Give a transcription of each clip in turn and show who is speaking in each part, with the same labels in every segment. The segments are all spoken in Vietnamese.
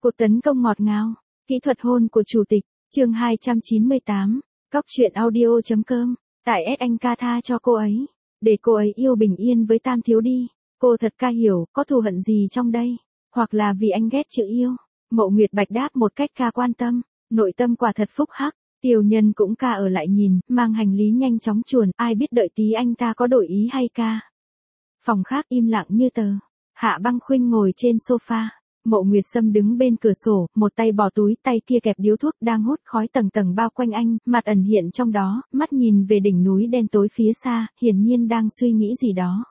Speaker 1: Cuộc tấn công ngọt ngào, kỹ thuật hôn của chủ tịch, chương 298, Cóc truyện audio.com, tại S anh ca tha cho cô ấy, để cô ấy yêu bình yên với Tam thiếu đi, cô thật ca hiểu, có thù hận gì trong đây, hoặc là vì anh ghét chữ yêu. Mộ Nguyệt Bạch đáp một cách ca quan tâm, nội tâm quả thật phúc hắc. Tiêu Nhân cũng ca ở lại nhìn, mang hành lý nhanh chóng chuồn, ai biết đợi tí anh ta có đổi ý hay ca. Phòng khác im lặng như tờ. Hạ Băng Khuynh ngồi trên sofa, Mộ Nguyệt Sâm đứng bên cửa sổ, một tay bỏ túi, tay kia kẹp điếu thuốc đang hút khói tầng tầng bao quanh anh, mặt ẩn hiện trong đó, mắt nhìn về đỉnh núi đen tối phía xa, hiển nhiên đang suy nghĩ gì đó.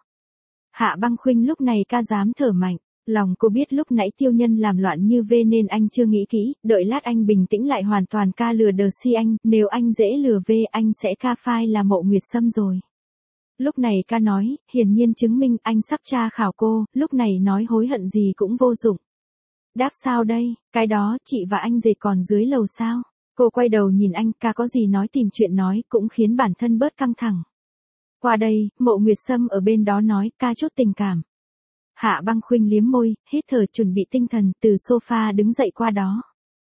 Speaker 1: Hạ Băng Khuynh lúc này ca dám thở mạnh. Lòng cô biết lúc nãy Tiêu Nhân làm loạn như vê nên anh chưa nghĩ kỹ, đợi lát anh bình tĩnh lại hoàn toàn ca lừa đờ si anh, nếu anh dễ lừa vê anh sẽ ca phai là Mộ Nguyệt Sâm rồi. Lúc này ca nói, hiển nhiên chứng minh anh sắp tra khảo cô, lúc này nói hối hận gì cũng vô dụng. Đáp sao đây, cái đó chị và anh dệt còn dưới lầu sao? Cô quay đầu nhìn anh, ca có gì nói tìm chuyện nói cũng khiến bản thân bớt căng thẳng. Qua đây, Mộ Nguyệt Sâm ở bên đó nói, ca chút tình cảm. Hạ Băng Khuynh liếm môi, hít thở chuẩn bị tinh thần, từ sofa đứng dậy qua đó.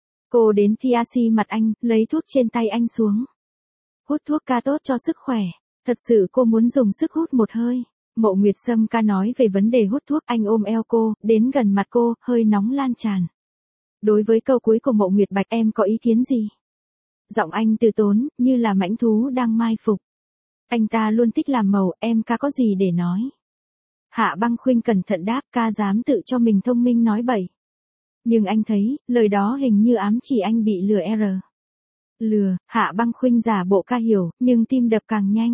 Speaker 1: Cô đến TRC mặt anh, lấy thuốc trên tay anh xuống. Hút thuốc ca tốt cho sức khỏe. Thật sự cô muốn dùng sức hút một hơi. Mộ Nguyệt Sâm ca nói về vấn đề hút thuốc, anh ôm eo cô, đến gần mặt cô, hơi nóng lan tràn. Đối với câu cuối của Mộ Nguyệt Bạch em có ý kiến gì? Giọng anh từ tốn, như là mãnh thú đang mai phục. Anh ta luôn thích làm màu, em ca có gì để nói? Hạ Băng Khuynh cẩn thận đáp, ca dám tự cho mình thông minh nói bậy. Nhưng anh thấy, lời đó hình như ám chỉ anh bị lừa R. Lừa, Hạ Băng Khuynh giả bộ ca hiểu, nhưng tim đập càng nhanh.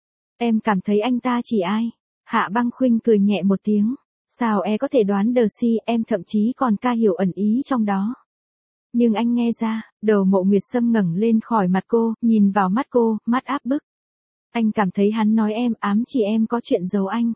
Speaker 1: Em cảm thấy anh ta chỉ ai? Hạ Băng Khuynh cười nhẹ một tiếng. Sao có thể đoán đờ si, em thậm chí còn ca hiểu ẩn ý trong đó. Nhưng anh nghe ra, đầu Mộ Nguyệt Sâm ngẩng lên khỏi mặt cô, nhìn vào mắt cô, mắt áp bức. Anh cảm thấy hắn nói em ám chỉ em có chuyện giấu anh.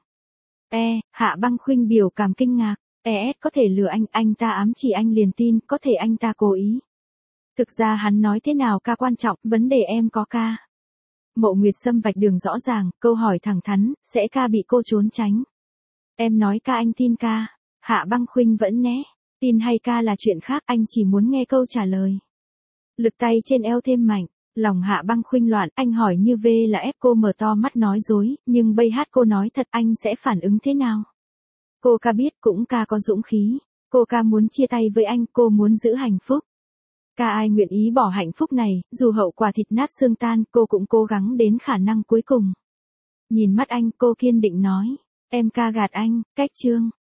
Speaker 1: Hạ Băng Khuynh biểu cảm kinh ngạc, có thể lừa anh ta ám chỉ anh liền tin, có thể anh ta cố ý. Thực ra hắn nói thế nào ca quan trọng, vấn đề em có ca. Mộ Nguyệt Sâm vạch đường rõ ràng, câu hỏi thẳng thắn, sẽ ca bị cô trốn tránh. Em nói ca anh tin ca, Hạ Băng Khuynh vẫn né, tin hay ca là chuyện khác, anh chỉ muốn nghe câu trả lời. Lực tay trên eo thêm mạnh. Lòng Hạ Băng Khuynh loạn, anh hỏi như vê là ép cô mở to mắt nói dối, nhưng bây hát cô nói thật anh sẽ phản ứng thế nào? Cô ca biết cũng ca có dũng khí, cô ca muốn chia tay với anh, cô muốn giữ hạnh phúc. Ca ai nguyện ý bỏ hạnh phúc này, dù hậu quả thịt nát xương tan, cô cũng cố gắng đến khả năng cuối cùng. Nhìn mắt anh, cô kiên định nói, em ca gạt anh, cách chương.